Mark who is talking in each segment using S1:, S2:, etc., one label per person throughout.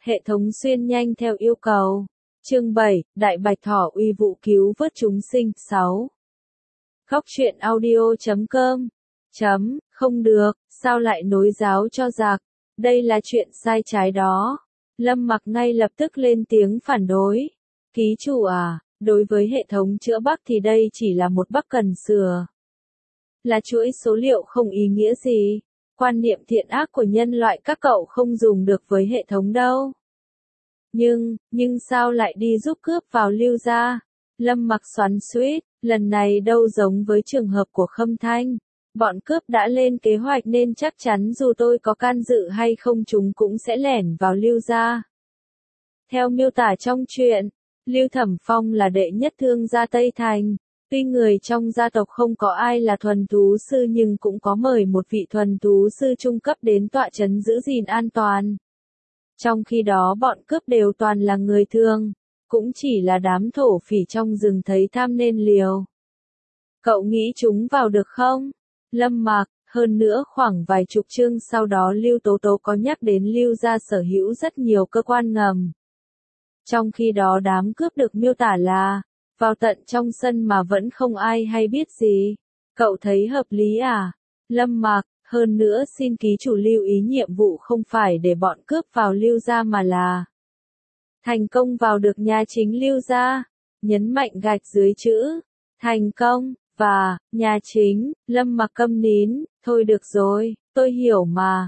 S1: Hệ thống xuyên nhanh theo yêu cầu. Chương 7, Đại Bạch Thỏ uy vũ cứu vớt chúng sinh. 6. Góc truyện audio.com. Không được, sao lại nối giáo cho giặc? Đây là chuyện sai trái đó. Lâm Mặc ngay lập tức lên tiếng phản đối. Ký chủ à, đối với hệ thống chữa Bắc thì đây chỉ là một Bắc cần sửa. Là chuỗi số liệu không ý nghĩa gì. Quan niệm thiện ác của nhân loại các cậu không dùng được với hệ thống đâu. Nhưng sao lại đi giúp cướp vào Lưu gia? Lâm Mặc xoắn xuýt, lần này đâu giống với trường hợp của Khâm Thanh. Bọn cướp đã lên kế hoạch nên chắc chắn dù tôi có can dự hay không chúng cũng sẽ lẻn vào Lưu gia. Theo miêu tả trong truyện, Lưu Thẩm Phong là đệ nhất thương gia Tây Thành. Tuy người trong gia tộc không có ai là thuần thú sư nhưng cũng có mời một vị thuần thú sư trung cấp đến tọa trấn giữ gìn an toàn. Trong khi đó bọn cướp đều toàn là người thường, cũng chỉ là đám thổ phỉ trong rừng thấy tham nên liều. Cậu nghĩ chúng vào được không? Lâm Mặc, hơn nữa khoảng vài chục chương sau đó Lưu Tố Tố có nhắc đến Lưu gia sở hữu rất nhiều cơ quan ngầm. Trong khi đó đám cướp được miêu tả là vào tận trong sân mà vẫn không ai hay biết gì. Cậu thấy hợp lý à? Lâm Mặc, hơn nữa xin ký chủ lưu ý nhiệm vụ không phải để bọn cướp vào Lưu gia mà là thành công vào được nhà chính Lưu gia. Nhấn mạnh gạch dưới chữ thành công và nhà chính. Lâm Mặc câm nín. Thôi được rồi, tôi hiểu mà.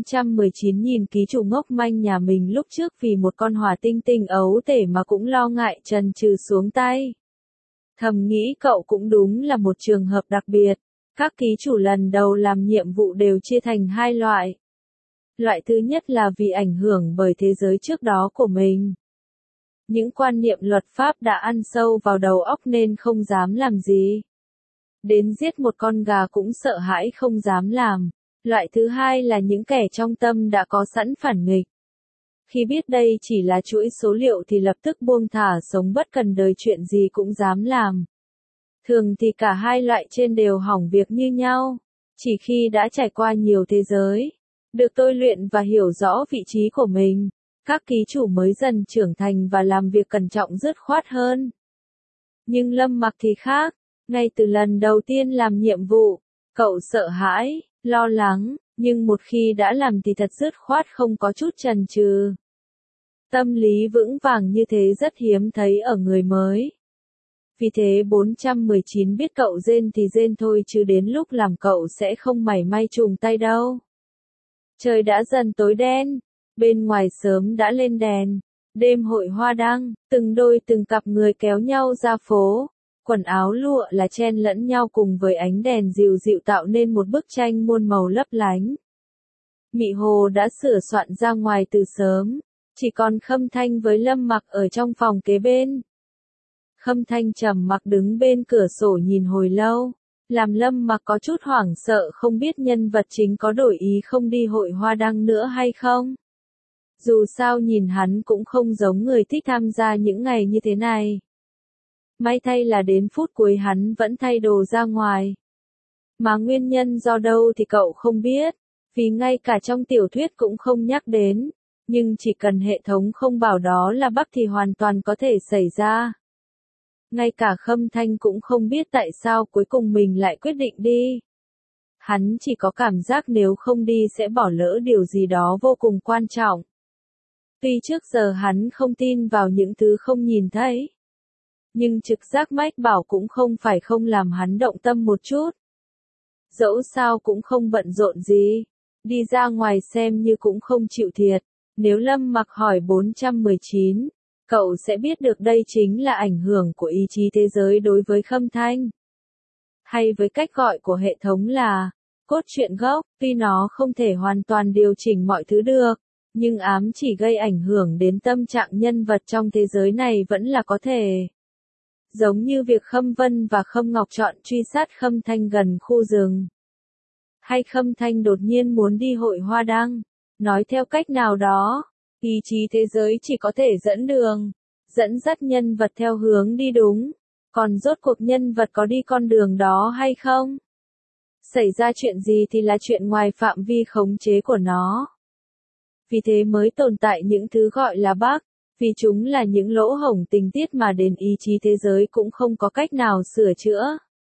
S1: 419 nhìn ký chủ ngốc manh nhà mình lúc trước vì một con hỏa tinh tinh ấu tể mà cũng lo ngại chần chừ xuống tay. Thầm nghĩ cậu cũng đúng là một trường hợp đặc biệt. Các ký chủ lần đầu làm nhiệm vụ đều chia thành hai loại. Loại thứ nhất là vì ảnh hưởng bởi thế giới trước đó của mình. Những quan niệm luật pháp đã ăn sâu vào đầu óc nên không dám làm gì. Đến giết một con gà cũng sợ hãi không dám làm. Loại thứ hai là những kẻ trong tâm đã có sẵn phản nghịch. Khi biết đây chỉ là chuỗi số liệu thì lập tức buông thả sống bất cần đời chuyện gì cũng dám làm. Thường thì cả hai loại trên đều hỏng việc như nhau. Chỉ khi đã trải qua nhiều thế giới, được tôi luyện và hiểu rõ vị trí của mình, các ký chủ mới dần trưởng thành và làm việc cẩn trọng dứt khoát hơn. Nhưng Lâm Mặc thì khác, ngay từ lần đầu tiên làm nhiệm vụ, cậu sợ hãi, lo lắng, nhưng một khi đã làm thì thật dứt khoát không có chút chần chừ. Tâm lý vững vàng như thế rất hiếm thấy ở người mới. Vì thế 419 biết cậu rên thì rên thôi chứ đến lúc làm cậu sẽ không mảy may chùn tay đâu. Trời đã dần tối đen, bên ngoài sớm đã lên đèn, đêm hội hoa đăng, từng đôi từng cặp người kéo nhau ra phố, quần áo lụa là chen lẫn nhau cùng với ánh đèn dịu dịu tạo nên một bức tranh muôn màu lấp lánh. Mị Hồ đã sửa soạn ra ngoài từ sớm, chỉ còn Khâm Thanh với Lâm Mặc ở trong phòng kế bên. Khâm Thanh trầm mặc đứng bên cửa sổ nhìn hồi lâu, làm Lâm Mặc có chút hoảng sợ không biết nhân vật chính có đổi ý không đi hội hoa đăng nữa hay không. Dù sao nhìn hắn cũng không giống người thích tham gia những ngày như thế này. May thay là đến phút cuối hắn vẫn thay đồ ra ngoài. Mà nguyên nhân do đâu thì cậu không biết, vì ngay cả trong tiểu thuyết cũng không nhắc đến, nhưng chỉ cần hệ thống không bảo đó là Bắc thì hoàn toàn có thể xảy ra. Ngay cả Khâm Thanh cũng không biết tại sao cuối cùng mình lại quyết định đi. Hắn chỉ có cảm giác nếu không đi sẽ bỏ lỡ điều gì đó vô cùng quan trọng. Tuy trước giờ hắn không tin vào những thứ không nhìn thấy, nhưng trực giác mách bảo cũng không phải không làm hắn động tâm một chút. Dẫu sao cũng không bận rộn gì, đi ra ngoài xem như cũng không chịu thiệt. Nếu Lâm Mặc hỏi 419, cậu sẽ biết được đây chính là ảnh hưởng của ý chí thế giới đối với Khâm Thanh. Hay với cách gọi của hệ thống là cốt truyện gốc, tuy nó không thể hoàn toàn điều chỉnh mọi thứ được, nhưng ám chỉ gây ảnh hưởng đến tâm trạng nhân vật trong thế giới này vẫn là có thể. Giống như việc Khâm Vân và Khâm Ngọc chọn truy sát Khâm Thanh gần khu rừng. Hay Khâm Thanh đột nhiên muốn đi hội hoa đăng. Nói theo cách nào đó, ý chí thế giới chỉ có thể dẫn đường, dẫn dắt nhân vật theo hướng đi đúng. Còn rốt cuộc nhân vật có đi con đường đó hay không? Xảy ra chuyện gì thì là chuyện ngoài phạm vi khống chế của nó. Vì thế mới tồn tại những thứ gọi là bug, vì chúng là những lỗ hổng tình tiết mà đến ý chí thế giới cũng không có cách nào sửa chữa.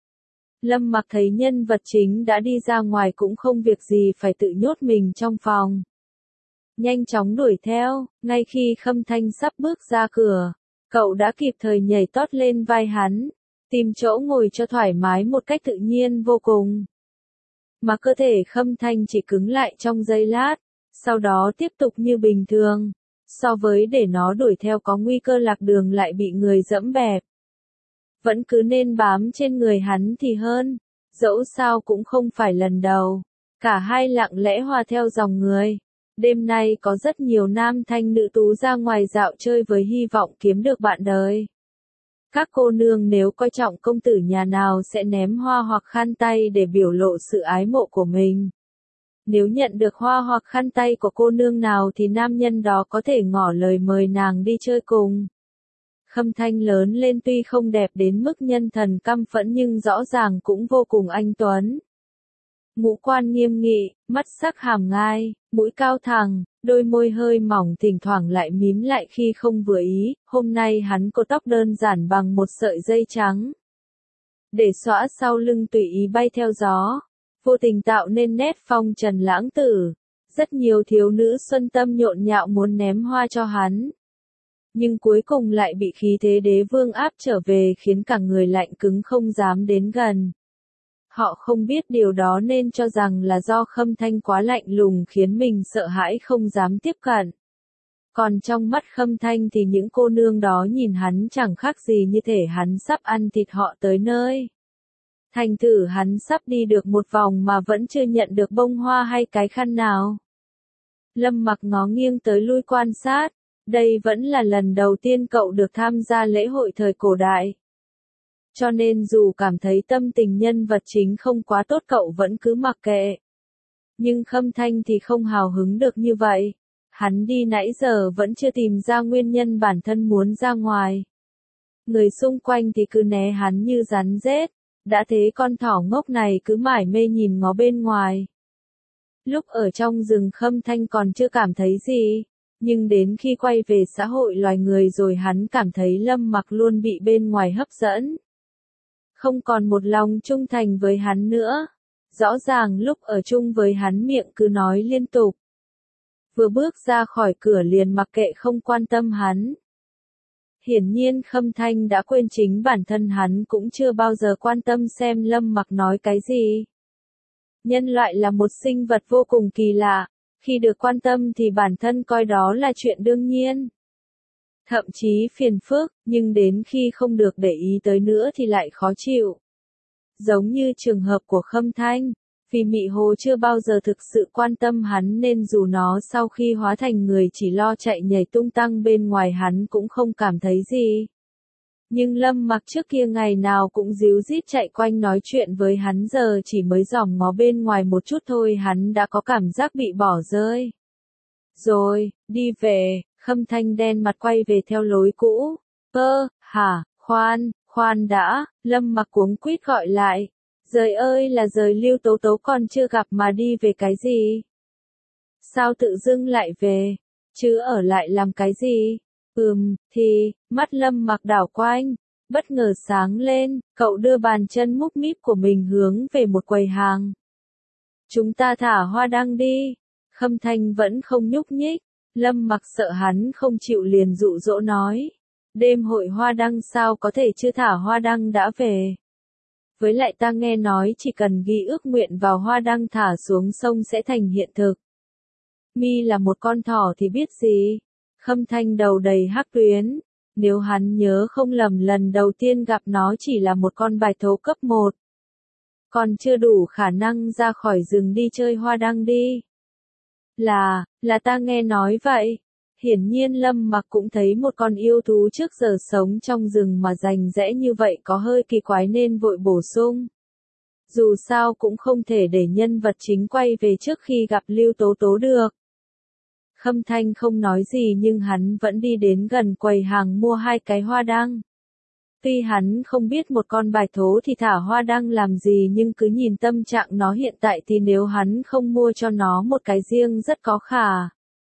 S1: Lâm Mặc thấy nhân vật chính đã đi ra ngoài cũng không việc gì phải tự nhốt mình trong phòng. Nhanh chóng đuổi theo, ngay khi Khâm Thanh sắp bước ra cửa, cậu đã kịp thời nhảy tót lên vai hắn, tìm chỗ ngồi cho thoải mái một cách tự nhiên vô cùng. Mà cơ thể Khâm Thanh chỉ cứng lại trong giây lát, sau đó tiếp tục như bình thường, so với để nó đuổi theo có nguy cơ lạc đường lại bị người dẫm bẹp. Vẫn cứ nên bám trên người hắn thì hơn, dẫu sao cũng không phải lần đầu. Cả hai lặng lẽ hòa theo dòng người. Đêm nay có rất nhiều nam thanh nữ tú ra ngoài dạo chơi với hy vọng kiếm được bạn đời. Các cô nương nếu coi trọng công tử nhà nào sẽ ném hoa hoặc khăn tay để biểu lộ sự ái mộ của mình. Nếu nhận được hoa hoặc khăn tay của cô nương nào thì nam nhân đó có thể ngỏ lời mời nàng đi chơi cùng. Khâm Thanh lớn lên tuy không đẹp đến mức nhân thần căm phẫn nhưng rõ ràng cũng vô cùng anh tuấn. Ngũ quan nghiêm nghị, mắt sắc hàm ngai, mũi cao thẳng, đôi môi hơi mỏng thỉnh thoảng lại mím lại khi không vừa ý, hôm nay hắn cột tóc đơn giản bằng một sợi dây trắng. Để xõa sau lưng tùy ý bay theo gió, vô tình tạo nên nét phong trần lãng tử. Rất nhiều thiếu nữ xuân tâm nhộn nhạo muốn ném hoa cho hắn. Nhưng cuối cùng lại bị khí thế đế vương áp trở về khiến cả người lạnh cứng không dám đến gần. Họ không biết điều đó nên cho rằng là do Khâm Thanh quá lạnh lùng khiến mình sợ hãi không dám tiếp cận. Còn trong mắt Khâm Thanh thì những cô nương đó nhìn hắn chẳng khác gì như thể hắn sắp ăn thịt họ tới nơi. Thành thử hắn sắp đi được một vòng mà vẫn chưa nhận được bông hoa hay cái khăn nào. Lâm Mặc ngó nghiêng tới lui quan sát, đây vẫn là lần đầu tiên cậu được tham gia lễ hội thời cổ đại. Cho nên dù cảm thấy tâm tình nhân vật chính không quá tốt cậu vẫn cứ mặc kệ. Nhưng Khâm Thanh thì không hào hứng được như vậy. Hắn đi nãy giờ vẫn chưa tìm ra nguyên nhân bản thân muốn ra ngoài. Người xung quanh thì cứ né hắn như rắn rết. Đã thế con thỏ ngốc này cứ mải mê nhìn ngó bên ngoài. Lúc ở trong rừng Khâm Thanh còn chưa cảm thấy gì. Nhưng đến khi quay về xã hội loài người rồi hắn cảm thấy Lâm Mặc luôn bị bên ngoài hấp dẫn. Không còn một lòng trung thành với hắn nữa. Rõ ràng lúc ở chung với hắn miệng cứ nói liên tục. Vừa bước ra khỏi cửa liền mặc kệ không quan tâm hắn. Hiển nhiên Khâm Thanh đã quên chính bản thân hắn cũng chưa bao giờ quan tâm xem Lâm Mặc nói cái gì. Nhân loại là một sinh vật vô cùng kỳ lạ, khi được quan tâm thì bản thân coi đó là chuyện đương nhiên. Thậm chí phiền phức, nhưng đến khi không được để ý tới nữa thì lại khó chịu. Giống như trường hợp của Khâm Thanh, vì Mị Hồ chưa bao giờ thực sự quan tâm hắn nên dù nó sau khi hóa thành người chỉ lo chạy nhảy tung tăng bên ngoài hắn cũng không cảm thấy gì. Nhưng Lâm Mặc trước kia ngày nào cũng díu dít chạy quanh nói chuyện với hắn giờ chỉ mới dòm ngó bên ngoài một chút thôi hắn đã có cảm giác bị bỏ rơi. Rồi, đi về, Khâm Thanh đen mặt quay về theo lối cũ. Hả, khoan đã, Lâm Mặc cuống quýt gọi lại. Giời ơi là giời Lưu Tố Tố còn chưa gặp mà đi về cái gì? Sao tự dưng lại về? Chứ ở lại làm cái gì? Mắt Lâm Mặc đảo quanh, bất ngờ sáng lên, cậu đưa bàn chân múc míp của mình hướng về một quầy hàng. Chúng ta thả hoa đăng đi. Khâm Thanh vẫn không nhúc nhích, Lâm Mặc sợ hắn không chịu liền dụ dỗ nói. Đêm hội hoa đăng sao có thể chưa thả hoa đăng đã về. Với lại ta nghe nói chỉ cần ghi ước nguyện vào hoa đăng thả xuống sông sẽ thành hiện thực. Mi là một con thỏ thì biết gì. Khâm Thanh đầu đầy hắc tuyến. Nếu hắn nhớ không lầm lần đầu tiên gặp nó chỉ là một con bạch thố cấp 1. Còn chưa đủ khả năng ra khỏi rừng đi chơi hoa đăng đi. Là ta nghe nói vậy. Hiển nhiên Lâm Mặc cũng thấy một con yêu thú trước giờ sống trong rừng mà rành rẽ như vậy có hơi kỳ quái nên vội bổ sung. Dù sao cũng không thể để nhân vật chính quay về trước khi gặp Lưu Tố Tố được. Khâm Thanh không nói gì nhưng hắn vẫn đi đến gần quầy hàng mua 2 cái hoa đăng. Tuy hắn không biết một con bạch thố thì thả hoa đăng làm gì nhưng cứ nhìn tâm trạng nó hiện tại thì nếu hắn không mua cho nó một cái riêng rất có khả.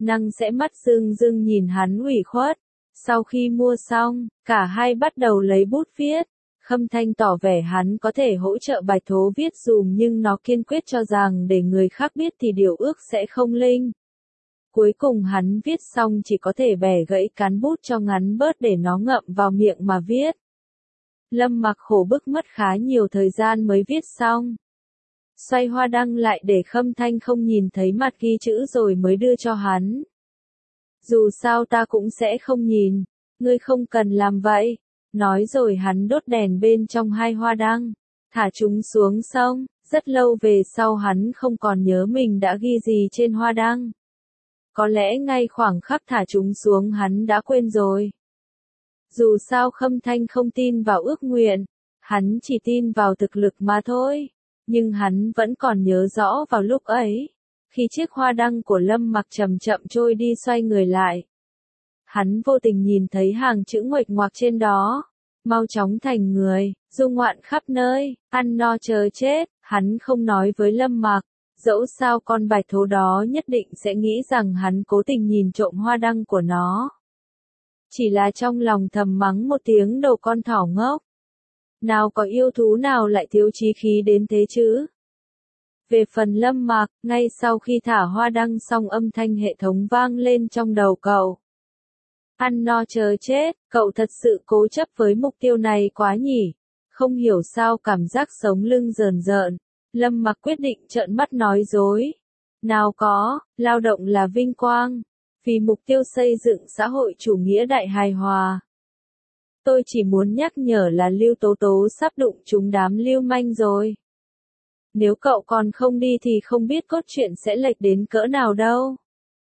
S1: Năng sẽ mắt rưng rưng nhìn hắn ủy khuất. Sau khi mua xong, cả hai bắt đầu lấy bút viết. Khâm Thanh tỏ vẻ hắn có thể hỗ trợ Bạch Tố viết dùm nhưng nó kiên quyết cho rằng để người khác biết thì điều ước sẽ không linh. Cuối cùng hắn viết xong chỉ có thể bẻ gãy cán bút cho ngắn bớt để nó ngậm vào miệng mà viết. Lâm Mặc khổ bức mất khá nhiều thời gian mới viết xong. Xoay hoa đăng lại để Khâm Thanh không nhìn thấy mặt ghi chữ rồi mới đưa cho hắn. Dù sao ta cũng sẽ không nhìn, ngươi không cần làm vậy. Nói rồi hắn đốt đèn bên trong hai hoa đăng, thả chúng xuống sông. Rất lâu về sau hắn không còn nhớ mình đã ghi gì trên hoa đăng. Có lẽ ngay khoảng khắc thả chúng xuống hắn đã quên rồi. Dù sao Khâm Thanh không tin vào ước nguyện, hắn chỉ tin vào thực lực mà thôi. Nhưng hắn vẫn còn nhớ rõ vào lúc ấy, khi chiếc hoa đăng của Lâm Mặc chậm chậm trôi đi xoay người lại. Hắn vô tình nhìn thấy hàng chữ nguệch ngoạc trên đó. Mau chóng thành người, du ngoạn khắp nơi, ăn no chờ chết. Hắn không nói với Lâm Mặc, dẫu sao con Bạch Tố đó nhất định sẽ nghĩ rằng hắn cố tình nhìn trộm hoa đăng của nó. Chỉ là trong lòng thầm mắng một tiếng đầu con thỏ ngốc. Nào có yêu thú nào lại thiếu chí khí đến thế chứ? Về phần Lâm Mặc, ngay sau khi thả hoa đăng xong âm thanh hệ thống vang lên trong đầu cậu. Ăn no chờ chết, cậu thật sự cố chấp với mục tiêu này quá nhỉ? Không hiểu sao cảm giác sống lưng rờn rợn. Lâm Mặc quyết định trợn mắt nói dối. Nào có, lao động là vinh quang. Vì mục tiêu xây dựng xã hội chủ nghĩa đại hài hòa. Tôi chỉ muốn nhắc nhở là Lưu Tố Tố sắp đụng trúng đám lưu manh rồi. Nếu cậu còn không đi thì không biết cốt truyện sẽ lệch đến cỡ nào đâu.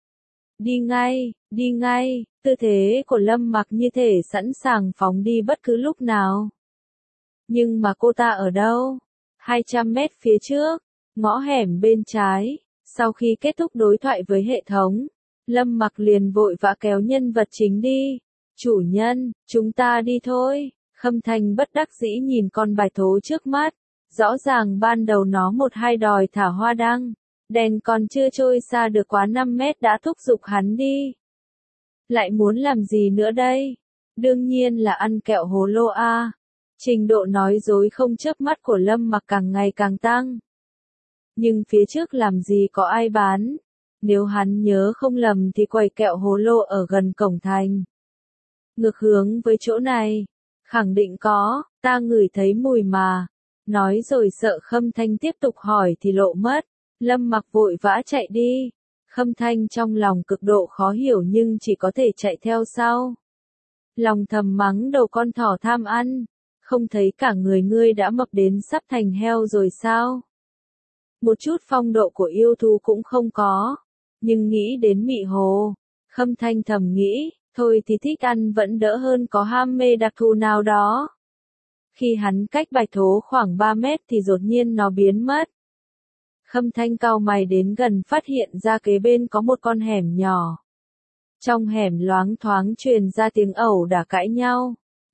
S1: Đi ngay, tư thế của Lâm Mặc như thể sẵn sàng phóng đi bất cứ lúc nào. Nhưng mà cô ta ở đâu? 200 mét phía trước, ngõ hẻm bên trái. Sau khi kết thúc đối thoại với hệ thống, Lâm Mặc liền vội vã kéo nhân vật chính đi. Chủ nhân, chúng ta đi thôi. Khâm Thanh bất đắc dĩ nhìn con Bạch Tố trước mắt. Rõ ràng ban đầu nó một hai đòi thả hoa đăng. Đèn còn chưa trôi xa được quá 5 mét đã thúc giục hắn đi. Lại muốn làm gì nữa đây? Đương nhiên là ăn kẹo hồ lô a. Trình độ nói dối không chớp mắt của Lâm Mặc càng ngày càng tăng. Nhưng phía trước làm gì có ai bán? Nếu hắn nhớ không lầm thì quầy kẹo hồ lô ở gần cổng thành. Ngược hướng với chỗ này. Khẳng định có, ta ngửi thấy mùi mà. Nói rồi sợ Khâm Thanh tiếp tục hỏi thì lộ mất. Lâm Mặc vội vã chạy đi. Khâm Thanh trong lòng cực độ khó hiểu nhưng chỉ có thể chạy theo sau. Lòng thầm mắng đầu con thỏ tham ăn. Không thấy cả người ngươi đã mập đến sắp thành heo rồi sao? Một chút phong độ của yêu thú cũng không có. Nhưng nghĩ đến Mị Hồ, Khâm Thanh thầm nghĩ, thôi thì thích ăn vẫn đỡ hơn có ham mê đặc thù nào đó. Khi hắn cách Bạch Tố khoảng 3 mét thì đột nhiên nó biến mất. Khâm Thanh cau mày đến gần phát hiện ra kế bên có một con hẻm nhỏ. Trong hẻm loáng thoáng truyền ra tiếng ẩu đả cãi nhau.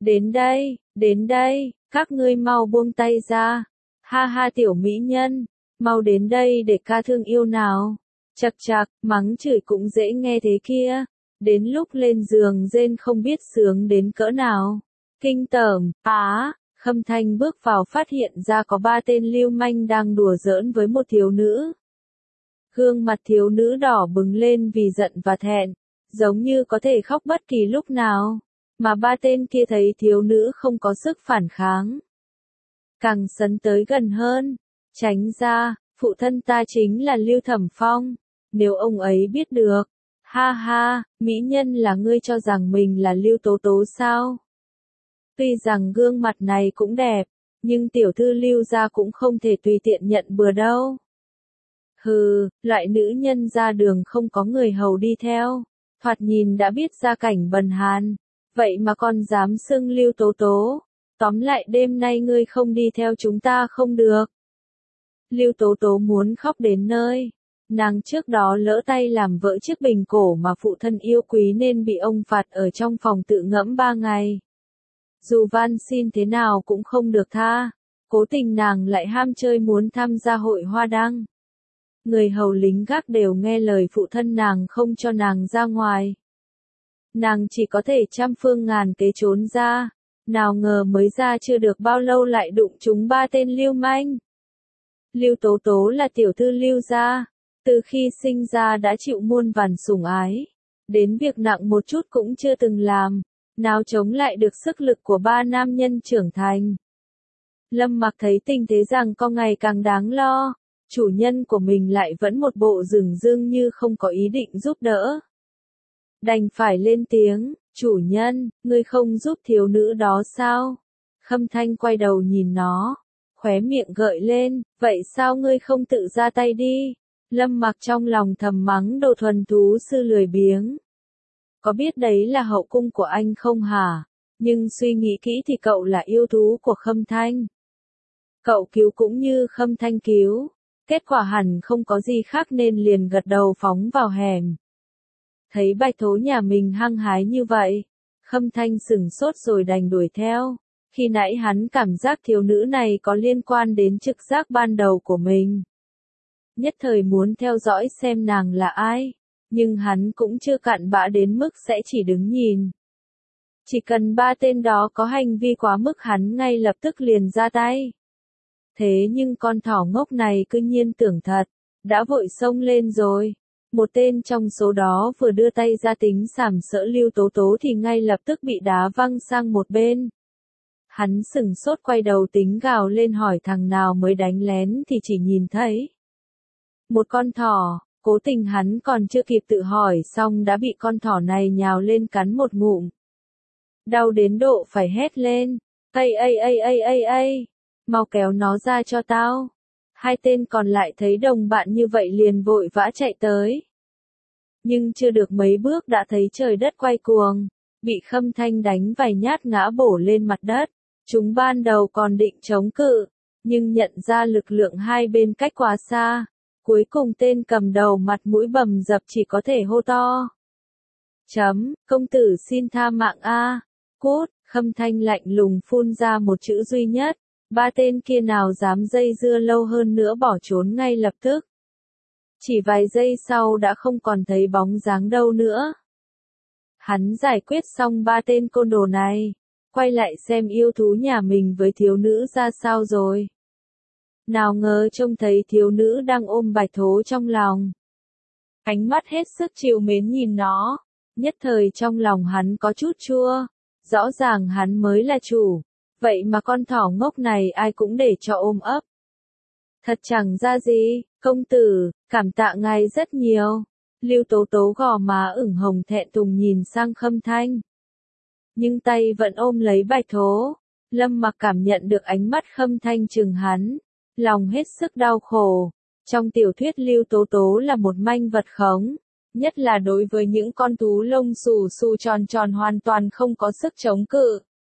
S1: Đến đây, các ngươi mau buông tay ra. Ha ha tiểu mỹ nhân, mau đến đây để ca thương yêu nào. Chậc chậc, mắng chửi cũng dễ nghe thế kia. Đến lúc lên giường rên không biết sướng đến cỡ nào. Kinh tởm, Khâm Thanh bước vào phát hiện ra có 3 tên lưu manh đang đùa giỡn với một thiếu nữ. Gương mặt thiếu nữ đỏ bừng lên vì giận và thẹn, giống như có thể khóc bất kỳ lúc nào. Mà 3 tên kia thấy thiếu nữ không có sức phản kháng. Càng sấn tới gần hơn. Tránh ra, phụ thân ta chính là Lưu Thẩm Phong. Nếu ông ấy biết được. Ha ha, mỹ nhân là ngươi cho rằng mình là Lưu Tố Tố sao? Tuy rằng gương mặt này cũng đẹp, nhưng tiểu thư Lưu gia cũng không thể tùy tiện nhận bừa đâu. Hừ, loại nữ nhân ra đường không có người hầu đi theo, thoạt nhìn đã biết gia cảnh bần hàn, vậy mà còn dám xưng Lưu Tố Tố. Tóm lại đêm nay ngươi không đi theo chúng ta không được. Lưu Tố Tố muốn khóc đến nơi. Nàng trước đó lỡ tay làm vỡ chiếc bình cổ mà phụ thân yêu quý nên bị ông phạt ở trong phòng tự ngẫm 3 ngày. Dù van xin thế nào cũng không được tha. Cố tình nàng lại ham chơi muốn tham gia hội hoa đăng. Người hầu lính gác đều nghe lời phụ thân nàng không cho nàng ra ngoài. Nàng chỉ có thể trăm phương ngàn kế trốn ra, nào ngờ mới ra chưa được bao lâu lại đụng trúng ba tên lưu manh. Lưu Tố Tố là tiểu thư Lưu gia, từ khi sinh ra đã chịu muôn vàn sủng ái, đến việc nặng một chút cũng chưa từng làm, nào chống lại được sức lực của ba nam nhân trưởng thành. Lâm Mặc thấy tình thế rằng có ngày càng đáng lo, chủ nhân của mình lại vẫn một bộ dửng dưng như không có ý định giúp đỡ. Đành phải lên tiếng, chủ nhân, ngươi không giúp thiếu nữ đó sao? Khâm Thanh quay đầu nhìn nó, khóe miệng gợi lên, vậy sao ngươi không tự ra tay đi? Lâm Mặc trong lòng thầm mắng đồ thuần thú sư lười biếng. Có biết đấy là hậu cung của anh không hả? Nhưng suy nghĩ kỹ thì cậu là yêu thú của Khâm Thanh. Cậu cứu cũng như Khâm Thanh cứu, kết quả hẳn không có gì khác nên liền gật đầu phóng vào hẻm. Thấy Bạch Thố nhà mình hăng hái như vậy, Khâm Thanh sửng sốt rồi đành đuổi theo. Khi nãy hắn cảm giác thiếu nữ này có liên quan đến trực giác ban đầu của mình. Nhất thời muốn theo dõi xem nàng là ai, nhưng hắn cũng chưa cặn bã đến mức sẽ chỉ đứng nhìn. Chỉ cần ba tên đó có hành vi quá mức hắn ngay lập tức liền ra tay. Thế nhưng con thỏ ngốc này cứ nhiên tưởng thật, đã vội xông lên rồi. Một tên trong số đó vừa đưa tay ra tính sàm sỡ Lưu Tố Tố thì ngay lập tức bị đá văng sang một bên. Hắn sửng sốt quay đầu tính gào lên hỏi thằng nào mới đánh lén thì chỉ nhìn thấy một con thỏ, cố tình hắn còn chưa kịp tự hỏi xong đã bị con thỏ này nhào lên cắn một ngụm. Đau đến độ phải hét lên, ây, mau kéo nó ra cho tao. Hai tên còn lại thấy đồng bạn như vậy liền vội vã chạy tới. Nhưng chưa được mấy bước đã thấy trời đất quay cuồng, bị Khâm Thanh đánh vài nhát ngã bổ lên mặt đất. Chúng ban đầu còn định chống cự, nhưng nhận ra lực lượng hai bên cách quá xa. Cuối cùng tên cầm đầu mặt mũi bầm dập chỉ có thể hô to. Công tử xin tha mạng a. Cút, Khâm Thanh lạnh lùng phun ra một chữ duy nhất. Ba tên kia nào dám dây dưa lâu hơn nữa bỏ trốn ngay lập tức. Chỉ vài giây sau đã không còn thấy bóng dáng đâu nữa. Hắn giải quyết xong ba tên côn đồ này, quay lại xem yêu thú nhà mình với thiếu nữ ra sao rồi. Nào ngờ trông thấy thiếu nữ đang ôm Bạch Thố trong lòng. Ánh mắt hết sức trìu mến nhìn nó, nhất thời trong lòng hắn có chút chua, rõ ràng hắn mới là chủ, vậy mà con thỏ ngốc này ai cũng để cho ôm ấp. Thật chẳng ra gì, công tử, cảm tạ ngài rất nhiều. Lưu Tố Tố gò má ửng hồng thẹn thùng nhìn sang Khâm Thanh. Nhưng tay vẫn ôm lấy Bạch Thố. Lâm Mặc cảm nhận được ánh mắt Khâm Thanh trừng hắn, lòng hết sức đau khổ. Trong tiểu thuyết Lưu Tố Tố là một manh vật khống, nhất là đối với những con thú lông xù xù tròn tròn hoàn toàn không có sức chống cự.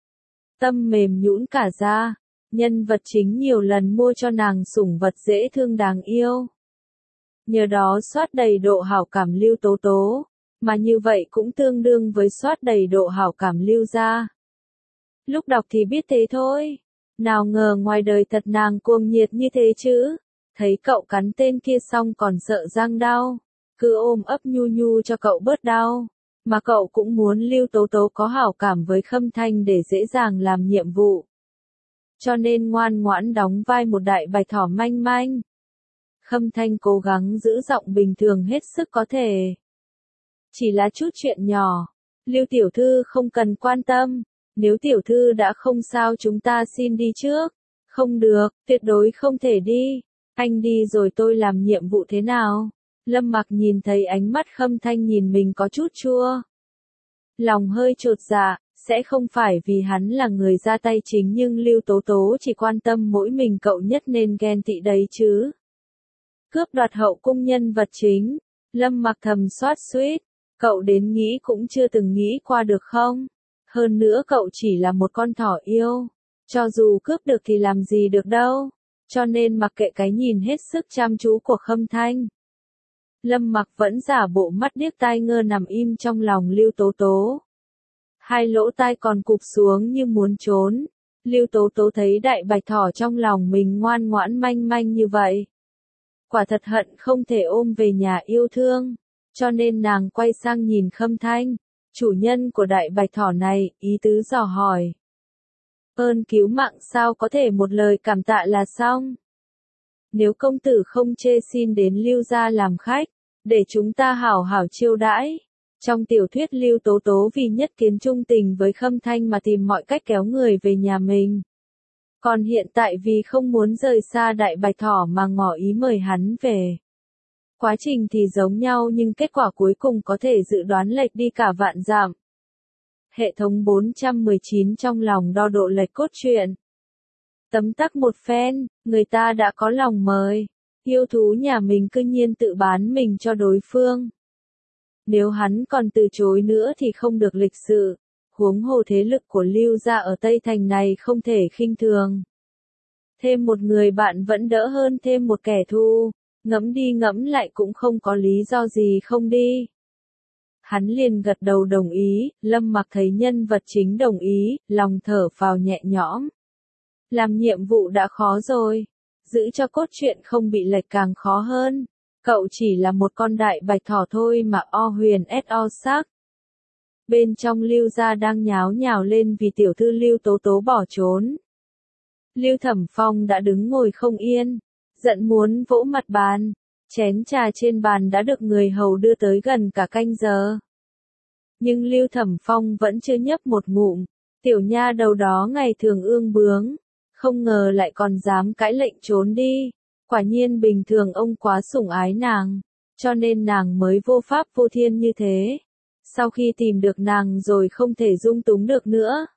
S1: Tâm mềm nhũn cả ra, nhân vật chính nhiều lần mua cho nàng sủng vật dễ thương đáng yêu. Nhờ đó soát đầy độ hảo cảm Lưu Tố Tố, mà như vậy cũng tương đương với soát đầy độ hảo cảm Lưu gia. Lúc đọc thì biết thế thôi, nào ngờ ngoài đời thật nàng cuồng nhiệt như thế chứ. Thấy cậu cắn tên kia xong còn sợ răng đau, cứ ôm ấp nhu nhu cho cậu bớt đau. Mà cậu cũng muốn Lưu Tố Tố có hảo cảm với Khâm Thanh để dễ dàng làm nhiệm vụ. Cho nên ngoan ngoãn đóng vai một đại bạch thỏ manh manh. Khâm Thanh cố gắng giữ giọng bình thường hết sức có thể. Chỉ là chút chuyện nhỏ, Lưu tiểu thư không cần quan tâm, nếu tiểu thư đã không sao chúng ta xin đi trước. Không được, tuyệt đối không thể đi, anh đi rồi tôi làm nhiệm vụ thế nào? Lâm Mặc nhìn thấy ánh mắt Khâm Thanh nhìn mình có chút chua. Lòng hơi chột dạ, sẽ không phải vì hắn là người ra tay chính nhưng Lưu Tố Tố chỉ quan tâm mỗi mình cậu nhất nên ghen tị đấy chứ. Cướp đoạt hậu cung nhân vật chính, Lâm Mặc thầm xoát xuýt, cậu đến nghĩ cũng chưa từng nghĩ qua được không? Hơn nữa cậu chỉ là một con thỏ yêu, cho dù cướp được thì làm gì được đâu, cho nên mặc kệ cái nhìn hết sức chăm chú của Khâm Thanh. Lâm Mặc vẫn giả bộ mắt điếc tai ngơ nằm im trong lòng Lưu Tố Tố. Hai lỗ tai còn cụp xuống như muốn trốn. Lưu Tố Tố thấy đại bạch thỏ trong lòng mình ngoan ngoãn manh manh như vậy. quả thật hận không thể ôm về nhà yêu thương, cho nên nàng quay sang nhìn Khâm Thanh, chủ nhân của đại bạch thỏ này, ý tứ dò hỏi. Ơn cứu mạng sao có thể một lời cảm tạ là xong. Nếu công tử không chê xin đến Lưu gia làm khách, để chúng ta hảo hảo chiêu đãi. Trong tiểu thuyết Lưu Tố Tố vì nhất kiến trung tình với Khâm Thanh mà tìm mọi cách kéo người về nhà mình. Còn hiện tại vì không muốn rời xa đại bạch thỏ mà ngỏ ý mời hắn về. Quá trình thì giống nhau nhưng kết quả cuối cùng có thể dự đoán lệch đi cả vạn dặm. Hệ thống 419 trong lòng đo độ lệch cốt truyện. Tấm tắc một phen, người ta đã có lòng mời. Yêu thú nhà mình cư nhiên tự bán mình cho đối phương. Nếu hắn còn từ chối nữa thì không được lịch sự. Huống hồ thế lực của Lưu gia ở Tây Thành này không thể khinh thường. Thêm một người bạn vẫn đỡ hơn thêm một kẻ thù. Ngẫm đi ngẫm lại cũng không có lý do gì không đi. Hắn liền gật đầu đồng ý, Lâm Mặc thấy nhân vật chính đồng ý, lòng thở phào nhẹ nhõm. Làm nhiệm vụ đã khó rồi, giữ cho cốt truyện không bị lệch càng khó hơn. Cậu chỉ là một con đại bạch thỏ thôi mà o huyền so sắc. Bên trong Lưu gia đang nháo nhào lên vì tiểu thư Lưu Tố Tố bỏ trốn. Lưu Thẩm Phong đã đứng ngồi không yên, giận muốn vỗ mặt bàn. Chén trà trên bàn đã được người hầu đưa tới gần cả canh giờ. Nhưng Lưu Thẩm Phong vẫn chưa nhấp một ngụm. Tiểu nha đầu đó ngày thường ương bướng, không ngờ lại còn dám cãi lệnh trốn đi. Quả nhiên bình thường ông quá sủng ái nàng, cho nên nàng mới vô pháp vô thiên như thế. Sau khi tìm được nàng rồi không thể dung túng được nữa.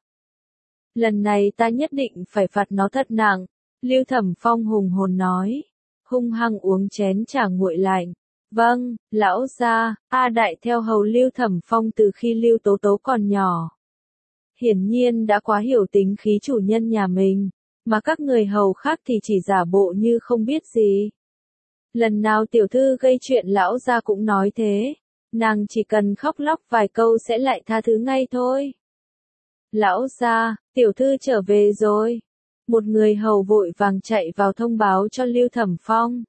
S1: Lần này ta nhất định phải phạt nó thật nặng, Lưu Thẩm Phong hùng hồn nói. Hung hăng uống chén trà nguội lạnh. Vâng, lão gia, A Đại theo hầu Lưu Thẩm Phong từ khi Lưu Tố Tố còn nhỏ. Hiển nhiên đã quá hiểu tính khí chủ nhân nhà mình, mà các người hầu khác thì chỉ giả bộ như không biết gì. Lần nào tiểu thư gây chuyện lão gia cũng nói thế, nàng chỉ cần khóc lóc vài câu sẽ lại tha thứ ngay thôi. Lão gia, tiểu thư trở về rồi. Một người hầu vội vàng chạy vào thông báo cho Lưu Thẩm Phong.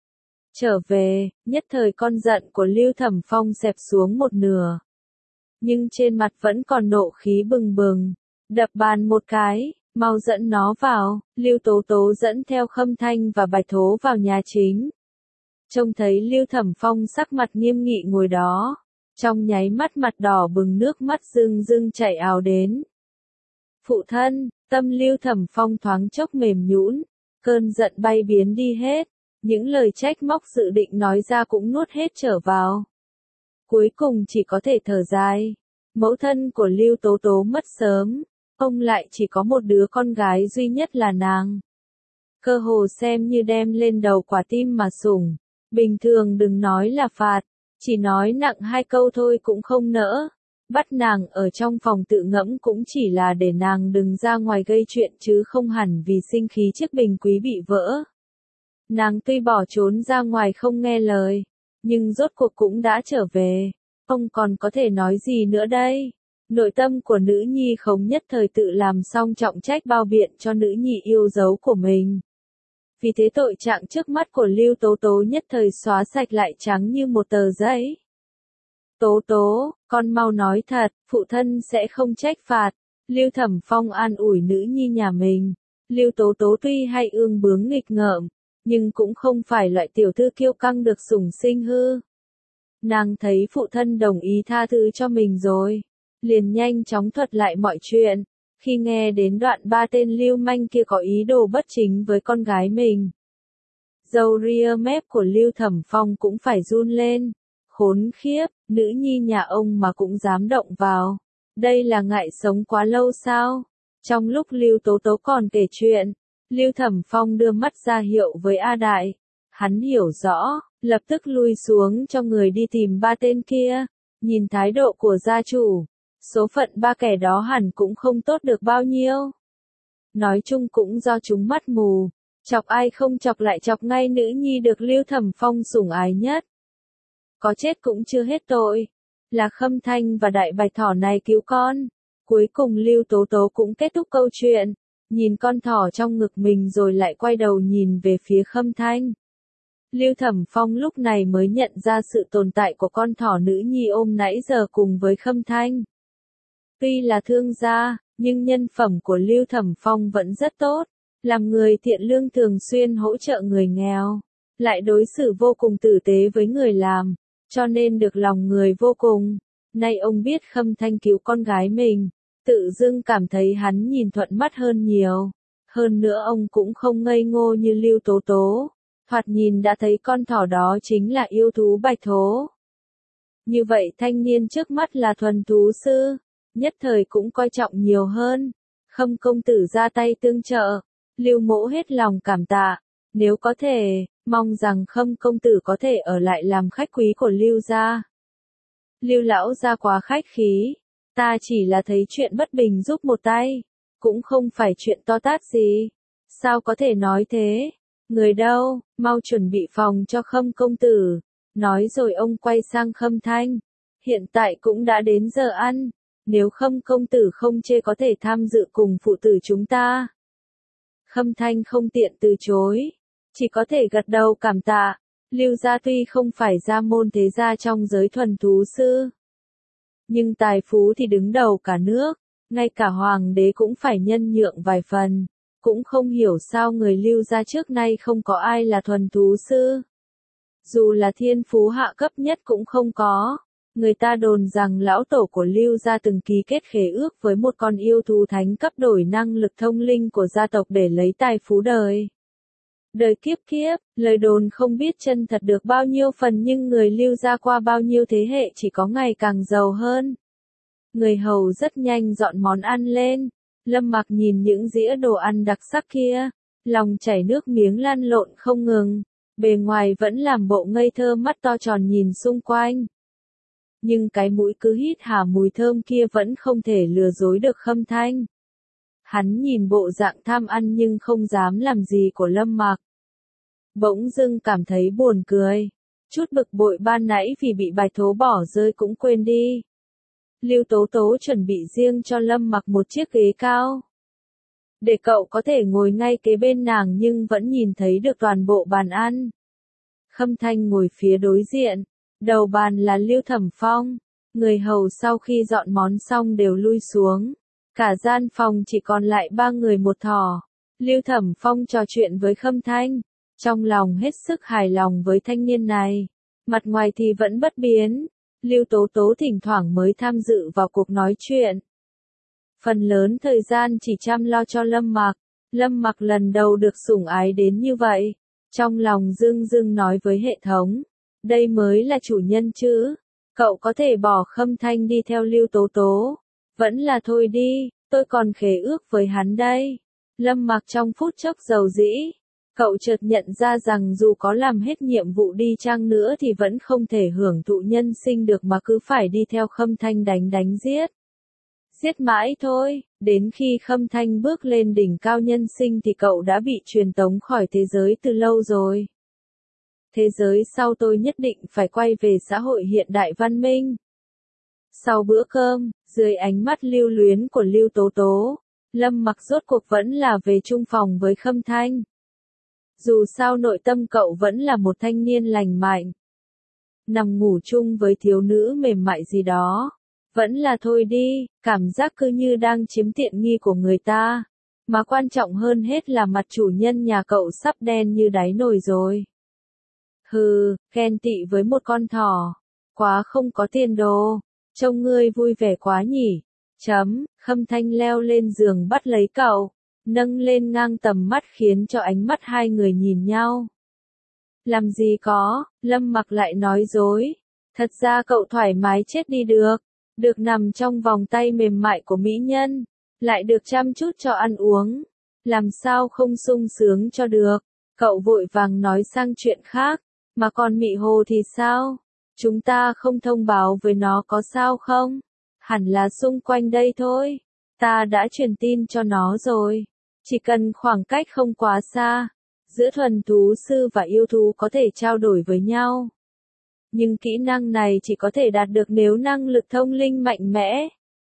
S1: Trở về, nhất thời con giận của Lưu Thẩm Phong xẹp xuống một nửa. Nhưng trên mặt vẫn còn nộ khí bừng bừng. Đập bàn một cái, mau dẫn nó vào. Lưu Tố Tố dẫn theo Khâm Thanh và Bạch Thố vào nhà chính. Trông thấy Lưu Thẩm Phong sắc mặt nghiêm nghị ngồi đó. Trong nháy mắt mặt đỏ bừng nước mắt rưng rưng chảy ào đến. Phụ thân, tâm Lưu Thẩm Phong thoáng chốc mềm nhũn, cơn giận bay biến đi hết, những lời trách móc dự định nói ra cũng nuốt hết trở vào. Cuối cùng chỉ có thể thở dài, mẫu thân của Lưu Tố Tố mất sớm, ông lại chỉ có một đứa con gái duy nhất là nàng. Cơ hồ xem như đem lên đầu quả tim mà sủng, bình thường đừng nói là phạt, chỉ nói nặng hai câu thôi cũng không nỡ. Bắt nàng ở trong phòng tự ngẫm cũng chỉ là để nàng đừng ra ngoài gây chuyện chứ không hẳn vì sinh khí chiếc bình quý bị vỡ. Nàng tuy bỏ trốn ra ngoài không nghe lời, nhưng rốt cuộc cũng đã trở về. Ông còn có thể nói gì nữa đây? Nội tâm của nữ nhi không nhất thời tự làm xong trọng trách bao biện cho nữ nhi yêu dấu của mình. Vì thế tội trạng trước mắt của Lưu Tố Tố nhất thời xóa sạch lại trắng như một tờ giấy. Tố Tố, con mau nói thật, phụ thân sẽ không trách phạt. Lưu Thẩm Phong an ủi nữ nhi nhà mình. Lưu Tố Tố tuy hay ương bướng nghịch ngợm, nhưng cũng không phải loại tiểu thư kiêu căng được sủng sinh hư. Nàng thấy phụ thân đồng ý tha thứ cho mình rồi, liền nhanh chóng thuật lại mọi chuyện. Khi nghe đến đoạn ba tên lưu manh kia có ý đồ bất chính với con gái mình, râu ria mép của Lưu Thẩm Phong cũng phải run lên. Khốn khiếp, nữ nhi nhà ông mà cũng dám động vào. Đây là ngại sống quá lâu sao? Trong lúc Lưu Tố Tố còn kể chuyện, Lưu Thẩm Phong đưa mắt ra hiệu với A Đại. Hắn hiểu rõ, lập tức lui xuống cho người đi tìm ba tên kia. Nhìn thái độ của gia chủ, số phận ba kẻ đó hẳn cũng không tốt được bao nhiêu. Nói chung cũng do chúng mắt mù, chọc ai không chọc lại chọc ngay nữ nhi được Lưu Thẩm Phong sủng ái nhất. Có chết cũng chưa hết tội. Là Khâm Thanh và đại bạch thỏ này cứu con. Cuối cùng Lưu Tố Tố cũng kết thúc câu chuyện. Nhìn con thỏ trong ngực mình rồi lại quay đầu nhìn về phía Khâm Thanh. Lưu Thẩm Phong lúc này mới nhận ra sự tồn tại của con thỏ nữ nhi ôm nãy giờ cùng với Khâm Thanh. Tuy là thương gia, nhưng nhân phẩm của Lưu Thẩm Phong vẫn rất tốt, làm người thiện lương thường xuyên hỗ trợ người nghèo, lại đối xử vô cùng tử tế với người làm, cho nên được lòng người vô cùng. Nay ông biết Khâm Thanh cứu con gái mình, tự dưng cảm thấy hắn nhìn thuận mắt hơn nhiều. Hơn nữa ông cũng không ngây ngô như Lưu Tố Tố, thoạt nhìn đã thấy con thỏ đó chính là yêu thú bạch thố. Như vậy thanh niên trước mắt là thuần thú sư, nhất thời cũng coi trọng nhiều hơn. Khâm công tử ra tay tương trợ, Lưu mỗ hết lòng cảm tạ, nếu có thể, mong rằng Khâm công tử có thể ở lại làm khách quý của Lưu gia. Lưu lão gia quá khách khí, ta chỉ là thấy chuyện bất bình giúp một tay, cũng không phải chuyện to tát gì. Sao có thể nói thế? Người đâu, mau chuẩn bị phòng cho Khâm công tử. Nói rồi ông quay sang Khâm Thanh. Hiện tại cũng đã đến giờ ăn, nếu Khâm công tử không chê có thể tham dự cùng phụ tử chúng ta. Khâm Thanh không tiện từ chối, chỉ có thể gật đầu cảm tạ. Lưu gia tuy không phải gia môn thế gia trong giới thuần thú sư, nhưng tài phú thì đứng đầu cả nước, ngay cả hoàng đế cũng phải nhân nhượng vài phần. Cũng không hiểu sao người Lưu gia trước nay không có ai là thuần thú sư. Dù là thiên phú hạ cấp nhất cũng không có. Người ta đồn rằng lão tổ của Lưu gia từng ký kết khế ước với một con yêu thú thánh cấp đổi năng lực thông linh của gia tộc để lấy tài phú đời. Đời kiếp kiếp, lời đồn không biết chân thật được bao nhiêu phần, nhưng người Lưu gia qua bao nhiêu thế hệ chỉ có ngày càng giàu hơn. Người hầu rất nhanh dọn món ăn lên. Lâm Mặc nhìn những dĩa đồ ăn đặc sắc kia, lòng chảy nước miếng lăn lộn không ngừng, bề ngoài vẫn làm bộ ngây thơ mắt to tròn nhìn xung quanh. Nhưng cái mũi cứ hít hà mùi thơm kia vẫn không thể lừa dối được Khâm Thanh. Hắn nhìn bộ dạng tham ăn nhưng không dám làm gì của Lâm Mặc. Bỗng dưng cảm thấy buồn cười, chút bực bội ban nãy vì bị bạch thố bỏ rơi cũng quên đi. Lưu Tố Tố chuẩn bị riêng cho Lâm Mặc một chiếc ghế cao, để cậu có thể ngồi ngay kế bên nàng nhưng vẫn nhìn thấy được toàn bộ bàn ăn. Khâm Thanh ngồi phía đối diện, đầu bàn là Lưu Thẩm Phong. Người hầu sau khi dọn món xong đều lui xuống, cả gian phòng chỉ còn lại ba người một thỏ. Lưu Thẩm Phong trò chuyện với Khâm Thanh, trong lòng hết sức hài lòng với thanh niên này, mặt ngoài thì vẫn bất biến. Lưu Tố Tố thỉnh thoảng mới tham dự vào cuộc nói chuyện. Phần lớn thời gian chỉ chăm lo cho Lâm Mặc. Lâm Mặc lần đầu được sủng ái đến như vậy. Trong lòng dưng dưng nói với hệ thống, đây mới là chủ nhân chứ. Cậu có thể bỏ Khâm Thanh đi theo Lưu Tố Tố. Vẫn là thôi đi, tôi còn khế ước với hắn đây. Lâm Mặc trong phút chốc giàu dĩ. Cậu chợt nhận ra rằng dù có làm hết nhiệm vụ đi chăng nữa thì vẫn không thể hưởng thụ nhân sinh được mà cứ phải đi theo Khâm Thanh đánh giết. Giết mãi thôi, đến khi Khâm Thanh bước lên đỉnh cao nhân sinh thì cậu đã bị truyền tống khỏi thế giới từ lâu rồi. Thế giới sau tôi nhất định phải quay về xã hội hiện đại văn minh. Sau bữa cơm, dưới ánh mắt lưu luyến của Lưu Tố Tố, Lâm Mặc rốt cuộc vẫn là về chung phòng với Khâm Thanh. Dù sao nội tâm cậu vẫn là một thanh niên lành mạnh. Nằm ngủ chung với thiếu nữ mềm mại gì đó. Vẫn là thôi đi, cảm giác cứ như đang chiếm tiện nghi của người ta. Mà quan trọng hơn hết là mặt chủ nhân nhà cậu sắp đen như đáy nồi rồi. Hừ, ghen tị với một con thỏ. Quá không có tiền đồ. Trông ngươi vui vẻ quá nhỉ. Khâm Thanh leo lên giường bắt lấy cậu, nâng lên ngang tầm mắt khiến cho ánh mắt hai người nhìn nhau. Làm gì có, Lâm Mặc lại nói dối. Thật ra cậu thoải mái chết đi được. Được nằm trong vòng tay mềm mại của mỹ nhân, lại được chăm chút cho ăn uống. Làm sao không sung sướng cho được. Cậu vội vàng nói sang chuyện khác. Mà còn Mị Hồ thì sao? Chúng ta không thông báo với nó có sao không? Hẳn là xung quanh đây thôi. Ta đã truyền tin cho nó rồi. Chỉ cần khoảng cách không quá xa, giữa thuần thú sư và yêu thú có thể trao đổi với nhau. Nhưng kỹ năng này chỉ có thể đạt được nếu năng lực thông linh mạnh mẽ.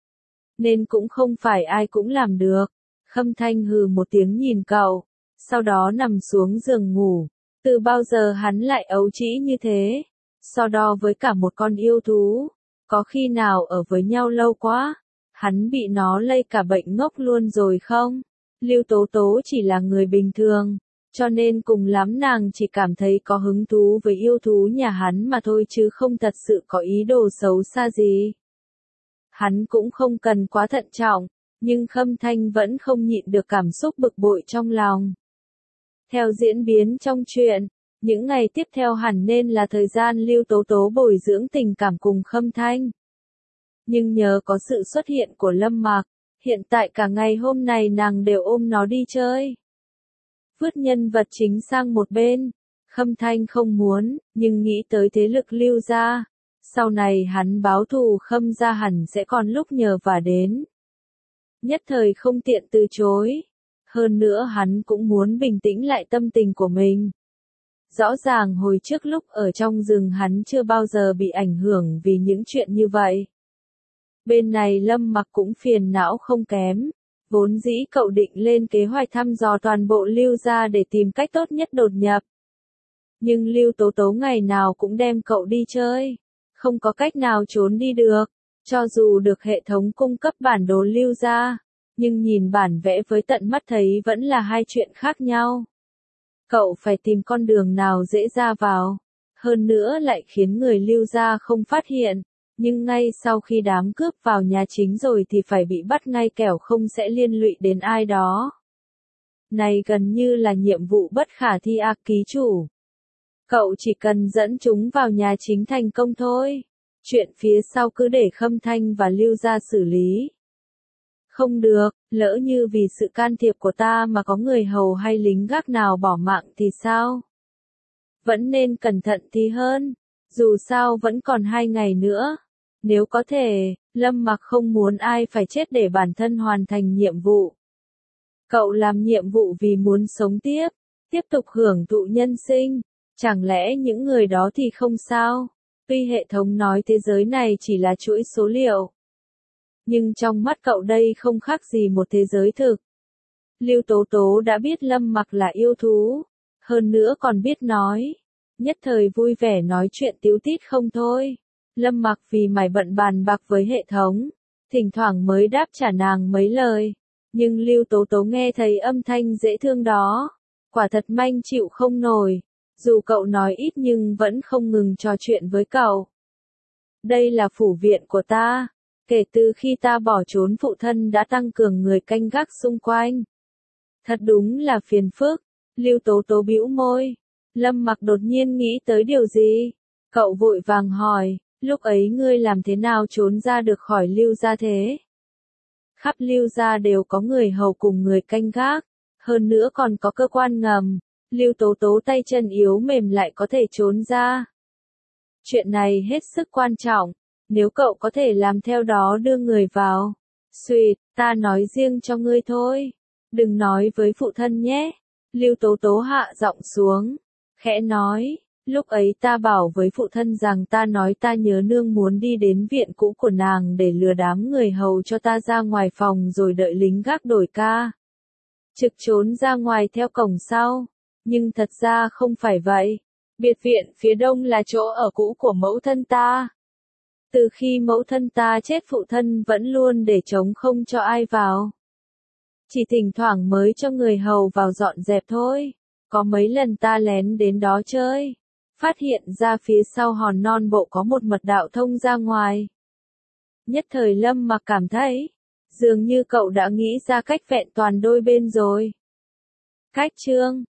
S1: Nên cũng không phải ai cũng làm được. Khâm Thanh hừ một tiếng nhìn cậu, sau đó nằm xuống giường ngủ. Từ bao giờ hắn lại ấu trĩ như thế? So đo với cả một con yêu thú, có khi nào ở với nhau lâu quá, hắn bị nó lây cả bệnh ngốc luôn rồi không? Lưu Tố Tố chỉ là người bình thường, cho nên cùng lắm nàng chỉ cảm thấy có hứng thú với yêu thú nhà hắn mà thôi chứ không thật sự có ý đồ xấu xa gì. Hắn cũng không cần quá thận trọng, nhưng Khâm Thanh vẫn không nhịn được cảm xúc bực bội trong lòng. Theo diễn biến trong truyện, những ngày tiếp theo hẳn nên là thời gian Lưu Tố Tố bồi dưỡng tình cảm cùng Khâm Thanh. Nhưng nhờ có sự xuất hiện của Lâm Mặc, hiện tại cả ngày hôm này nàng đều ôm nó đi chơi. Vứt nhân vật chính sang một bên, Khâm Thanh không muốn, nhưng nghĩ tới thế lực Lưu gia, sau này hắn báo thù Khâm gia hẳn sẽ còn lúc nhờ vả đến. Nhất thời không tiện từ chối. Hơn nữa hắn cũng muốn bình tĩnh lại tâm tình của mình. Rõ ràng hồi trước lúc ở trong rừng hắn chưa bao giờ bị ảnh hưởng vì những chuyện như vậy. Bên này Lâm Mặc cũng phiền não không kém. Vốn dĩ cậu định lên kế hoạch thăm dò toàn bộ Lưu gia để tìm cách tốt nhất đột nhập. Nhưng Lưu Tố Tố ngày nào cũng đem cậu đi chơi. Không có cách nào trốn đi được. Cho dù được hệ thống cung cấp bản đồ Lưu gia, nhưng nhìn bản vẽ với tận mắt thấy vẫn là hai chuyện khác nhau. Cậu phải tìm con đường nào dễ ra vào, hơn nữa lại khiến người Lưu gia không phát hiện, nhưng ngay sau khi đám cướp vào nhà chính rồi thì phải bị bắt ngay kẻo không sẽ liên lụy đến ai đó. Này gần như là nhiệm vụ bất khả thi ký chủ. Cậu chỉ cần dẫn chúng vào nhà chính thành công thôi. Chuyện phía sau cứ để Khâm Thanh và Lưu gia xử lý. Không được, lỡ như vì sự can thiệp của ta mà có người hầu hay lính gác nào bỏ mạng thì sao? Vẫn nên cẩn thận thì hơn, dù sao vẫn còn 2 ngày nữa. Nếu có thể, Lâm Mặc không muốn ai phải chết để bản thân hoàn thành nhiệm vụ. Cậu làm nhiệm vụ vì muốn sống tiếp tục hưởng thụ nhân sinh, chẳng lẽ những người đó thì không sao? Tuy hệ thống nói thế giới này chỉ là chuỗi số liệu, nhưng trong mắt cậu đây không khác gì một thế giới thực. Lưu Tố Tố đã biết Lâm Mặc là yêu thú, hơn nữa còn biết nói. Nhất thời vui vẻ nói chuyện tíu tít không thôi. Lâm Mặc vì mải bận bàn bạc với hệ thống, thỉnh thoảng mới đáp trả nàng mấy lời. Nhưng Lưu Tố Tố nghe thấy âm thanh dễ thương đó, quả thật manh chịu không nổi. Dù cậu nói ít nhưng vẫn không ngừng trò chuyện với cậu. Đây là phủ viện của ta. Kể từ khi ta bỏ trốn phụ thân đã tăng cường người canh gác xung quanh. Thật đúng là phiền phức. Lưu Tố Tố bĩu môi. Lâm Mặc đột nhiên nghĩ tới điều gì? Cậu vội vàng hỏi, lúc ấy ngươi làm thế nào trốn ra được khỏi Lưu gia thế? Khắp Lưu gia đều có người hầu cùng người canh gác, hơn nữa còn có cơ quan ngầm. Lưu Tố Tố tay chân yếu mềm lại có thể trốn ra. Chuyện này hết sức quan trọng. Nếu cậu có thể làm theo đó đưa người vào. Xuyệt, ta nói riêng cho ngươi thôi. Đừng nói với phụ thân nhé. Lưu Tố Tố hạ giọng xuống. Khẽ nói, lúc ấy ta bảo với phụ thân rằng ta nói ta nhớ nương muốn đi đến viện cũ của nàng để lừa đám người hầu cho ta ra ngoài phòng rồi đợi lính gác đổi ca. Trực trốn ra ngoài theo cổng sau. Nhưng thật ra không phải vậy. Biệt viện phía đông là chỗ ở cũ của mẫu thân ta. Từ khi mẫu thân ta chết phụ thân vẫn luôn để trống không cho ai vào. Chỉ thỉnh thoảng mới cho người hầu vào dọn dẹp thôi. Có mấy lần ta lén đến đó chơi. Phát hiện ra phía sau hòn non bộ có một mật đạo thông ra ngoài. Nhất thời Lâm Mặc cảm thấy, dường như cậu đã nghĩ ra cách vẹn toàn đôi bên rồi. Cách chương